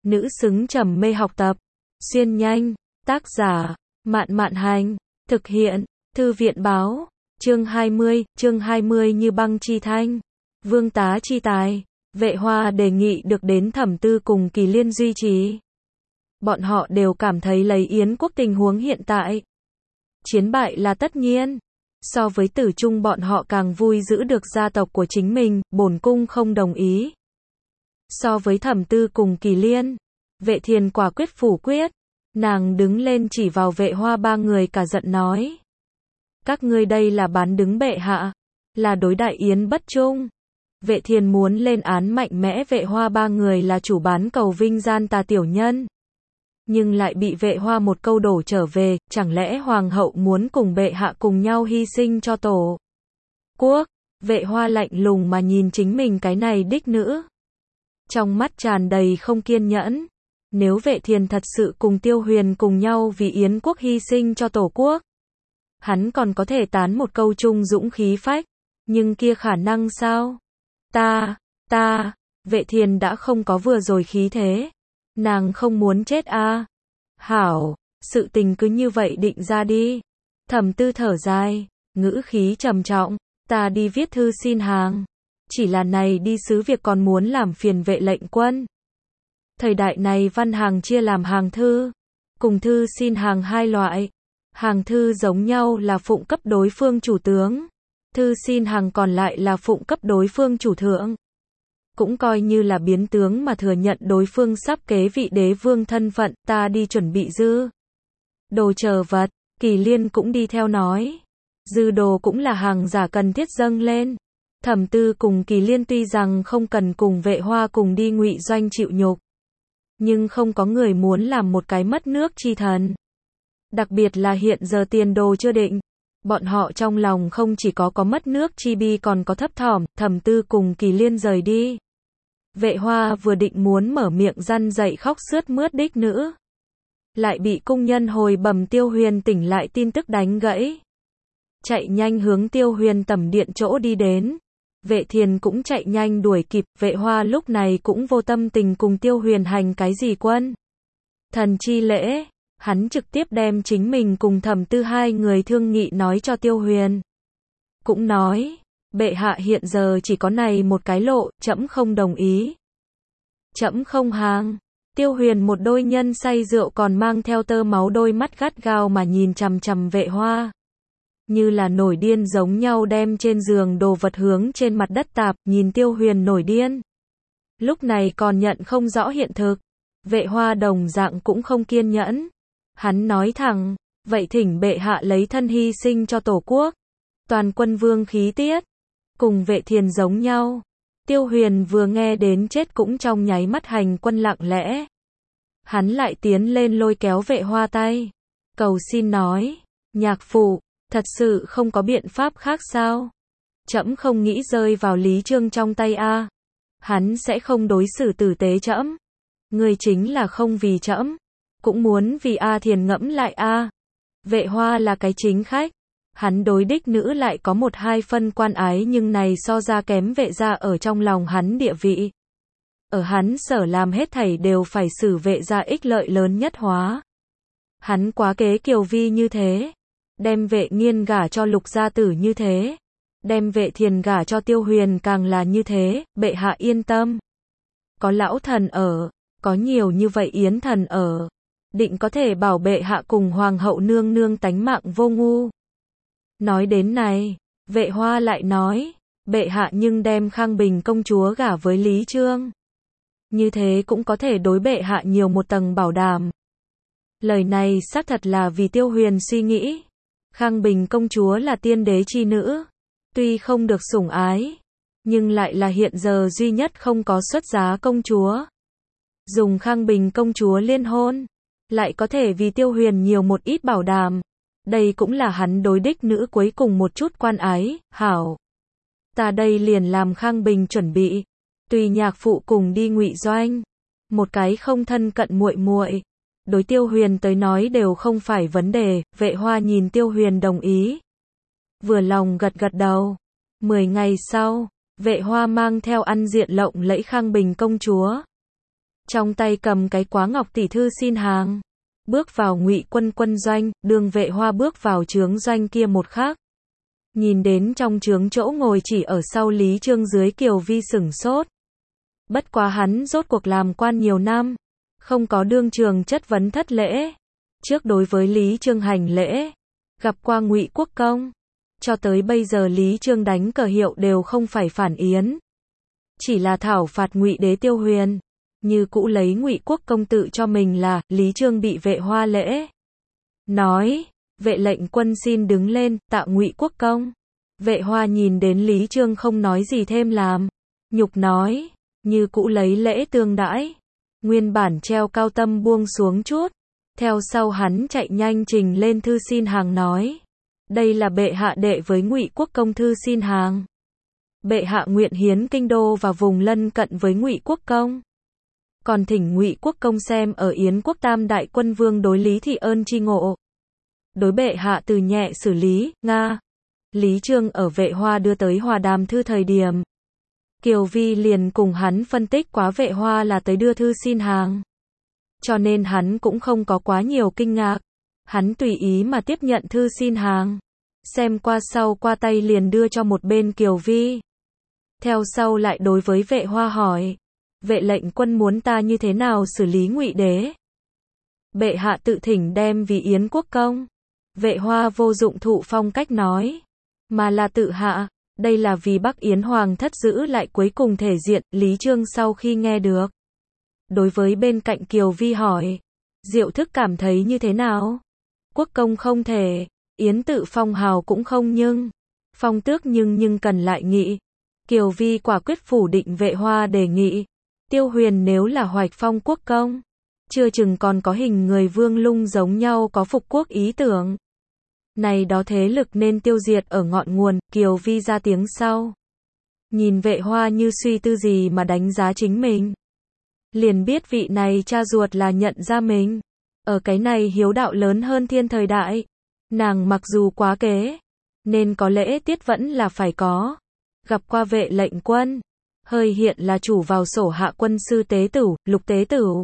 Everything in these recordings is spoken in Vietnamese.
nữ xứng trầm mê học tập. Xuyên nhanh, tác giả, Mạn Mạn Hành, thực hiện, Thư viện báo, chương 20 như băng chi thanh. Vương tá chi tài, Vệ Hoa đề nghị được đến Thẩm Tư cùng Kỳ Liên duy trì. Bọn họ đều cảm thấy lấy Yến quốc tình huống hiện tại, chiến bại là tất nhiên. So với Tử Trung bọn họ càng vui giữ được gia tộc của chính mình, bổn cung không đồng ý. So với Thẩm Tư cùng Kỳ Liên, Vệ Thiền quả quyết phủ quyết. Nàng đứng lên chỉ vào Vệ Hoa ba người cả giận nói. Các ngươi đây là bán đứng bệ hạ, là đối đại Yến bất trung. Vệ Thiền muốn lên án mạnh mẽ Vệ Hoa ba người là chủ bán cầu vinh gian tà tiểu nhân. Nhưng lại bị Vệ Hoa một câu đổ trở về, chẳng lẽ hoàng hậu muốn cùng bệ hạ cùng nhau hy sinh cho tổ quốc? Vệ Hoa lạnh lùng mà nhìn chính mình cái này đích nữ, trong mắt tràn đầy không kiên nhẫn. Nếu Vệ Thiền thật sự cùng Tiêu Huyền cùng nhau vì Yến quốc hy sinh cho tổ quốc, hắn còn có thể tán một câu trung dũng khí phách, nhưng kia khả năng sao? Vệ Thiền đã không có vừa rồi khí thế. Nàng không muốn chết a. Hảo, sự tình cứ như vậy định ra đi. Thẩm Tư thở dài, ngữ khí trầm trọng, ta đi viết thư xin hàng. Chỉ là này đi sứ việc còn muốn làm phiền Vệ lệnh quân. Thời đại này văn hàng chia làm hàng thư, cùng thư xin hàng hai loại. Hàng thư giống nhau là phụng cấp đối phương chủ tướng, thư xin hàng còn lại là phụng cấp đối phương chủ thượng. Cũng coi như là biến tướng mà thừa nhận đối phương sắp kế vị đế vương thân phận. Ta đi chuẩn bị dư đồ chờ vật. Kỳ Liên cũng đi theo nói. Dư đồ cũng là hàng giả cần thiết dâng lên. Thẩm Tư cùng Kỳ Liên tuy rằng không cần cùng Vệ Hoa cùng đi ngụy doanh chịu nhục, nhưng không có người muốn làm một cái mất nước chi thần. Đặc biệt là hiện giờ tiền đồ chưa định. Bọn họ trong lòng không chỉ có mất nước chi bi còn có thấp thỏm. Thẩm Tư cùng Kỳ Liên rời đi. Vệ Hoa vừa định muốn mở miệng răn dậy khóc sướt mướt đích nữ, lại bị cung nhân hồi bẩm Tiêu Huyền tỉnh lại tin tức đánh gãy. Chạy nhanh hướng Tiêu Huyền tẩm điện chỗ đi đến. Vệ Thiền cũng chạy nhanh đuổi kịp. Vệ Hoa lúc này cũng vô tâm tình cùng Tiêu Huyền hành cái gì quân thần chi lễ. Hắn trực tiếp đem chính mình cùng Thẩm Tư hai người thương nghị nói cho Tiêu Huyền. Cũng nói, bệ hạ hiện giờ chỉ có này một cái lộ, trẫm không đồng ý. Trẫm không hàng. Tiêu Huyền một đôi nhân say rượu còn mang theo tơ máu đôi mắt gắt gao mà nhìn chằm chằm Vệ Hoa, như là nổi điên giống nhau đem trên giường đồ vật hướng trên mặt đất tạp. Nhìn Tiêu Huyền nổi điên, lúc này còn nhận không rõ hiện thực. Vệ Hoa đồng dạng cũng không kiên nhẫn. Hắn nói thẳng, vậy thỉnh bệ hạ lấy thân hy sinh cho tổ quốc. Toàn quân vương khí tiết, cùng Vệ Thiền giống nhau. Tiêu Huyền vừa nghe đến chết cũng trong nháy mắt hành quân lặng lẽ. Hắn lại tiến lên lôi kéo Vệ Hoa tay, cầu xin nói, nhạc phụ, thật sự không có biện pháp khác sao? Trẫm không nghĩ rơi vào Lý Trương trong tay a. Hắn sẽ không đối xử tử tế trẫm. Người chính là không vì trẫm, cũng muốn vì A Thiền ngẫm lại a. Vệ Hoa là cái chính khách. Hắn đối đích nữ lại có một hai phân quan ái, nhưng này so ra kém Vệ gia ở trong lòng hắn địa vị. Ở hắn sở làm hết thảy đều phải xử Vệ gia ích lợi lớn nhất hóa. Hắn quá kế Kiều Vi như thế, đem Vệ Nghiên gả cho Lục gia tử như thế, đem Vệ Thiền gả cho Tiêu Huyền càng là như thế. Bệ hạ yên tâm, có lão thần ở, có nhiều như vậy yến thần ở, định có thể bảo bệ hạ cùng hoàng hậu nương nương tánh mạng vô ngu. Nói đến này, Vệ Hoa lại nói, bệ hạ nhưng đem Khang Bình công chúa gả với Lý Trương, như thế cũng có thể đối bệ hạ nhiều một tầng bảo đảm. Lời này xác thật là vì Tiêu Huyền suy nghĩ. Khang Bình công chúa là tiên đế chi nữ, tuy không được sủng ái, nhưng lại là hiện giờ duy nhất không có xuất giá công chúa. Dùng Khang Bình công chúa liên hôn, lại có thể vì Tiêu Huyền nhiều một ít bảo đảm. Đây cũng là hắn đối đích nữ cuối cùng một chút quan ái. Hảo, ta đây liền làm Khang Bình chuẩn bị, tùy nhạc phụ cùng đi ngụy doanh. Một cái không thân cận muội muội, đối Tiêu Huyền tới nói đều không phải vấn đề. Vệ Hoa nhìn Tiêu Huyền đồng ý, vừa lòng gật gật đầu. 10 ngày sau, Vệ Hoa mang theo ăn diện lộng lẫy Khang Bình công chúa trong tay cầm cái quá ngọc tỷ thư xin hàng. Bước vào Ngụy Quân quân doanh, Đường Vệ Hoa bước vào trướng doanh kia một khắc. Nhìn đến trong trướng chỗ ngồi chỉ ở sau Lý Chương dưới Kiều Vi sửng sốt. Bất quá hắn rốt cuộc làm quan nhiều năm, không có đương trường chất vấn thất lễ. Trước đối với Lý Chương hành lễ, gặp qua Ngụy Quốc công. Cho tới bây giờ Lý Chương đánh cờ hiệu đều không phải phản yến, chỉ là thảo phạt Ngụy đế Tiêu Huyền. Như cũ lấy Ngụy Quốc công tự cho mình là, Lý Chương bị Vệ Hoa lễ. Nói, Vệ lệnh quân xin đứng lên, tạ Ngụy Quốc công. Vệ Hoa nhìn đến Lý Chương không nói gì thêm làm. Nhục nói, như cũ lấy lễ tương đãi. Nguyên bản treo cao tâm buông xuống chút. Theo sau hắn chạy nhanh trình lên thư xin hàng nói. Đây là bệ hạ đệ với Ngụy Quốc công thư xin hàng. Bệ hạ nguyện hiến kinh đô và vùng lân cận với Ngụy Quốc công. Còn thỉnh Ngụy Quốc công xem ở Yến quốc tam đại quân vương đối Lý Thị ơn chi ngộ. Đối bệ hạ từ nhẹ xử lý, Nga. Lý Chương ở Vệ Hoa đưa tới hòa đàm thư thời điểm. Kiều Vi liền cùng hắn phân tích quá Vệ Hoa là tới đưa thư xin hàng. Cho nên hắn cũng không có quá nhiều kinh ngạc. Hắn tùy ý mà tiếp nhận thư xin hàng. Xem qua sau qua tay liền đưa cho một bên Kiều Vi. Theo sau lại đối với Vệ Hoa hỏi. Vệ lệnh quân muốn ta như thế nào xử lý Ngụy đế? Bệ hạ tự thỉnh đem vì Yến quốc công. Vệ Hoa vô dụng thụ phong cách nói. Mà là tự hạ. Đây là vì Bắc Yến Hoàng thất giữ lại cuối cùng thể diện. Lý Chương sau khi nghe được. Đối với bên cạnh Kiều Vi hỏi. Diệu thức cảm thấy như thế nào? Quốc công không thể. Yến tự phong hào cũng không nhưng. Phong tước nhưng cần lại nghị. Kiều Vi quả quyết phủ định Vệ Hoa đề nghị. Tiêu Huyền nếu là hoạch phong quốc công. Chưa chừng còn có hình người Vương Lung giống nhau có phục quốc ý tưởng. Này đó thế lực nên tiêu diệt ở ngọn nguồn. Kiều Vi ra tiếng sau. Nhìn Vệ Hoa như suy tư gì mà đánh giá chính mình. Liền biết vị này cha ruột là nhận ra mình. Ở cái này hiếu đạo lớn hơn thiên thời đại. Nàng mặc dù quá kế. Nên có lễ tiết vẫn là phải có. Gặp qua vệ lệnh quân. Hơi hiện là chủ vào sổ hạ quân sư tế tửu, Lục tế tửu.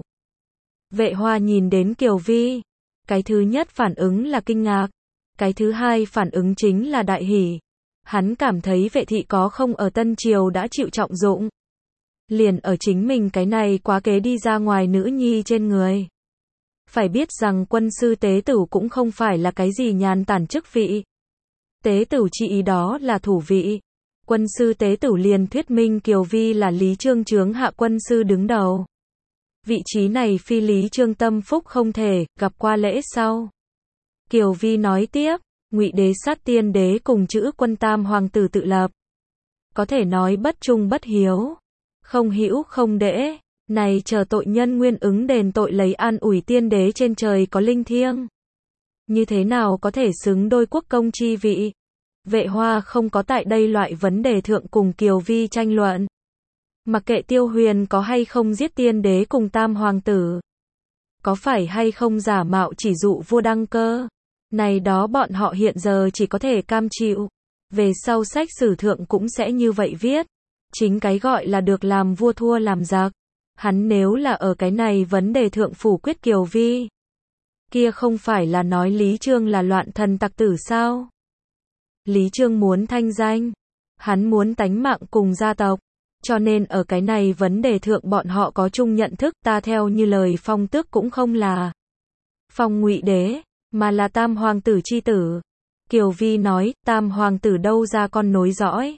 Vệ Hoa nhìn đến Kiều Vi. Cái thứ nhất phản ứng là kinh ngạc. Cái thứ hai phản ứng chính là đại hỉ. Hắn cảm thấy vệ thị có không ở Tân Triều đã chịu trọng dụng. Liền ở chính mình cái này quá kế đi ra ngoài nữ nhi trên người. Phải biết rằng quân sư tế tửu cũng không phải là cái gì nhàn tản chức vị. Tế tửu chỉ ý đó là thủ vị. Quân sư tế tửu liền thuyết minh Kiều Vi là Lý Chương chướng hạ quân sư đứng đầu. Vị trí này phi Lý Chương tâm phúc không thể, gặp qua lễ sau. Kiều Vi nói tiếp, Ngụy đế sát tiên đế cùng chữ quân tam hoàng tử tự lập. Có thể nói bất trung bất hiếu. Không hữu không đễ. Này chờ tội nhân nguyên ứng đền tội lấy an ủi tiên đế trên trời có linh thiêng. Như thế nào có thể xứng đôi quốc công chi vị? Vệ Hoa không có tại đây loại vấn đề thượng cùng Kiều Vi tranh luận. Mặc kệ Tiêu Huyền có hay không giết tiên đế cùng tam hoàng tử. Có phải hay không giả mạo chỉ dụ vua đăng cơ. Này đó bọn họ hiện giờ chỉ có thể cam chịu. Về sau sách sử thượng cũng sẽ như vậy viết. Chính cái gọi là được làm vua thua làm giặc. Hắn nếu là ở cái này vấn đề thượng phủ quyết Kiều Vi. Kia không phải là nói Lý Chương là loạn thần tặc tử sao? Lý Chương muốn thanh danh. Hắn muốn tánh mạng cùng gia tộc. Cho nên ở cái này vấn đề thượng bọn họ có chung nhận thức, ta theo như lời phong tước cũng không là phong Ngụy đế, mà là tam hoàng tử chi tử. Kiều Vi nói, tam hoàng tử đâu ra con nối dõi.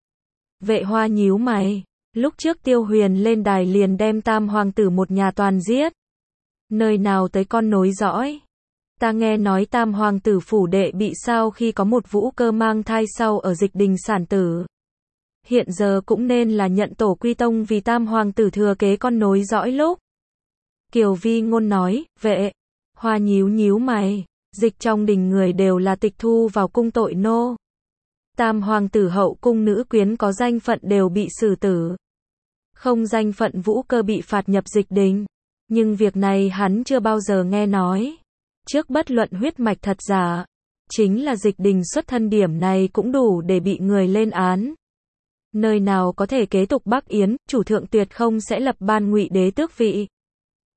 Vệ Hoa nhíu mày. Lúc trước Tiêu Huyền lên đài liền đem tam hoàng tử một nhà toàn giết. Nơi nào tới con nối dõi. Ta nghe nói tam hoàng tử phủ đệ bị sao khi có một vũ cơ mang thai sau ở Dịch Đình sản tử. Hiện giờ cũng nên là nhận tổ quy tông vì tam hoàng tử thừa kế con nối dõi lúc. Kiều Vi ngôn nói, Vệ Hoa nhíu mày. Dịch trong đình người đều là tịch thu vào cung tội nô. Tam hoàng tử hậu cung nữ quyến có danh phận đều bị xử tử. Không danh phận vũ cơ bị phạt nhập Dịch Đình. Nhưng việc này hắn chưa bao giờ nghe nói. Trước bất luận huyết mạch thật giả. Chính là Dịch Đình xuất thân điểm này cũng đủ để bị người lên án. Nơi nào có thể kế tục Bắc Yến, chủ thượng tuyệt không sẽ lập ban Ngụy đế tước vị.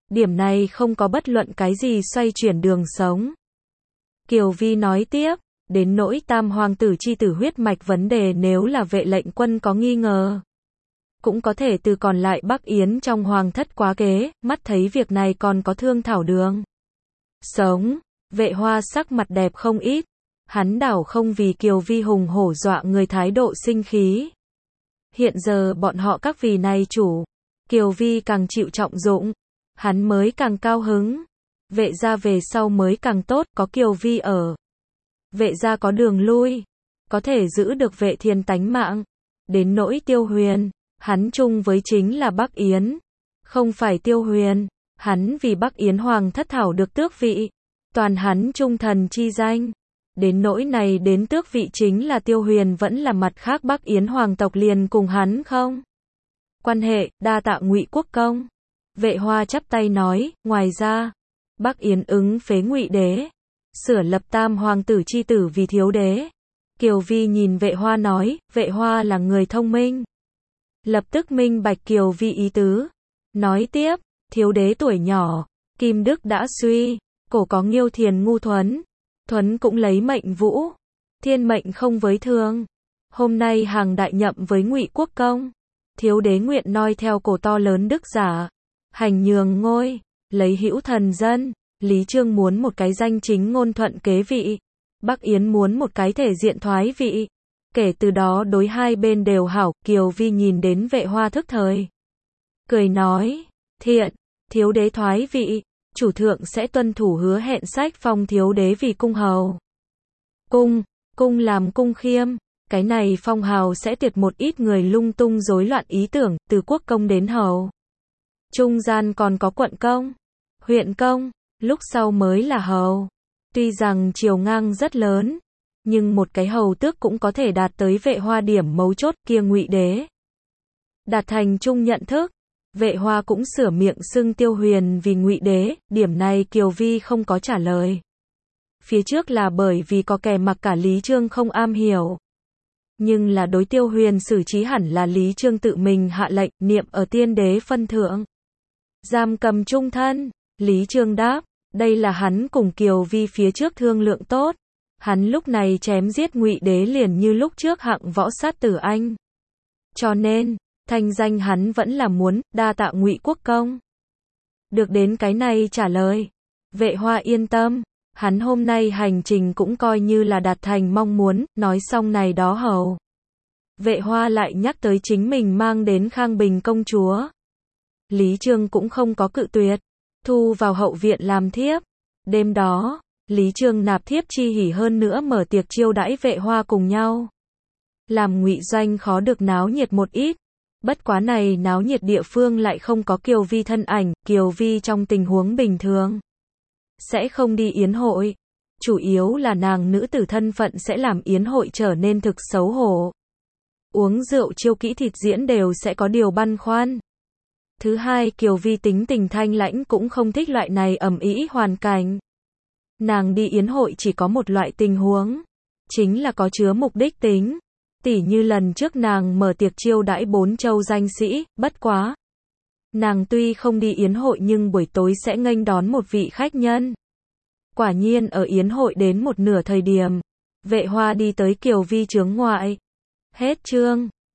Điểm này không có bất luận cái gì xoay chuyển đường sống. Kiều Vi nói tiếp, đến nỗi tam hoàng tử chi tử huyết mạch vấn đề nếu là Vệ lệnh quân có nghi ngờ, cũng có thể từ còn lại Bắc Yến trong hoàng thất quá kế, mắt thấy việc này còn có thương thảo đường sống. Vệ Hoa sắc mặt đẹp không ít, hắn đảo không vì Kiều Vi hùng hổ dọa người thái độ sinh khí. Hiện giờ bọn họ các vì này chủ, Kiều Vi càng chịu trọng dụng, hắn mới càng cao hứng. Vệ gia về sau mới càng tốt, có Kiều Vi ở. Vệ gia có đường lui, có thể giữ được Vệ Thiên tánh mạng. Đến nỗi Tiêu Huyền, hắn chung với chính là Bắc Yến, không phải Tiêu Huyền, hắn vì Bắc Yến hoàng thất thảo được tước vị, toàn hắn trung thần chi danh. Đến nỗi này đến tước vị chính là Tiêu Huyền vẫn là mặt khác Bắc Yến hoàng tộc liền cùng hắn không quan hệ, đa tạ Ngụy Quốc công. Vệ Hoa chắp tay nói, ngoài ra, Bắc Yến ứng phế Ngụy đế, sửa lập tam hoàng tử chi tử vì thiếu đế. Kiều Vi nhìn Vệ Hoa nói, Vệ Hoa là người thông minh, lập tức minh bạch Kiều Vi ý tứ. Nói tiếp, thiếu đế tuổi nhỏ, kim đức đã suy, cổ có Nghiêu Thiền ngu Thuấn, Thuấn cũng lấy mệnh Vũ, thiên mệnh không với thường. Hôm nay hàng đại nhậm với Ngụy Quốc công, thiếu đế nguyện noi theo cổ to lớn đức giả, hành nhường ngôi, lấy hữu thần dân. Lý Chương muốn một cái danh chính ngôn thuận kế vị, Bắc Yến muốn một cái thể diện thoái vị. Kể từ đó đối hai bên đều hảo. Kiều Vi nhìn đến Vệ Hoa thức thời, cười nói, thiện, thiếu đế thoái vị, chủ thượng sẽ tuân thủ hứa hẹn sách phong thiếu đế vì cung hầu. Cung làm cung khiêm, cái này phong hào sẽ tiệt một ít người lung tung rối loạn ý tưởng, từ quốc công đến hầu. Trung gian còn có quận công, huyện công, lúc sau mới là hầu. Tuy rằng chiều ngang rất lớn, nhưng một cái hầu tước cũng có thể đạt tới Vệ Hoa điểm mấu chốt kia. Ngụy đế đạt thành chung nhận thức, Vệ Hoa cũng sửa miệng xưng Tiêu Huyền vì Ngụy đế, điểm này Kiều Vi không có trả lời. Phía trước là bởi vì có kẻ mặc cả Lý Chương không am hiểu. Nhưng là đối Tiêu Huyền xử trí hẳn là Lý Chương tự mình hạ lệnh, niệm ở tiên đế phân thượng, giam cầm chung thân. Lý Chương đáp, đây là hắn cùng Kiều Vi phía trước thương lượng tốt. Hắn lúc này chém giết Ngụy đế liền như lúc trước hạng võ sát tử anh. Cho nên, thanh danh hắn vẫn là muốn, đa tạ Ngụy Quốc công. Được đến cái này trả lời, Vệ Hoa yên tâm, hắn hôm nay hành trình cũng coi như là đạt thành mong muốn. Nói xong này đó hầu, Vệ Hoa lại nhắc tới chính mình mang đến Khang Bình công chúa. Lý Chương cũng không có cự tuyệt, thu vào hậu viện làm thiếp. Đêm đó, Lý Chương nạp thiếp chi hỉ hơn nữa mở tiệc chiêu đãi Vệ Hoa cùng nhau. Làm Ngụy doanh khó được náo nhiệt một ít. Bất quá này náo nhiệt địa phương lại không có Kiều Vi thân ảnh. Kiều Vi trong tình huống bình thường sẽ không đi yến hội, chủ yếu là nàng nữ tử thân phận sẽ làm yến hội trở nên thực xấu hổ. Uống rượu chiêu kỹ thịt diễn đều sẽ có điều băn khoăn. Thứ hai, Kiều Vi tính tình thanh lãnh cũng không thích loại này ầm ĩ hoàn cảnh. Nàng đi yến hội chỉ có một loại tình huống, chính là có chứa mục đích tính. Tỉ như lần trước nàng mở tiệc chiêu đãi 4 châu danh sĩ, bất quá. Nàng tuy không đi yến hội nhưng buổi tối sẽ nghênh đón một vị khách nhân. Quả nhiên ở yến hội đến một nửa thời điểm, Vệ Hoa đi tới Kiều Vi chướng ngoại. Hết chương.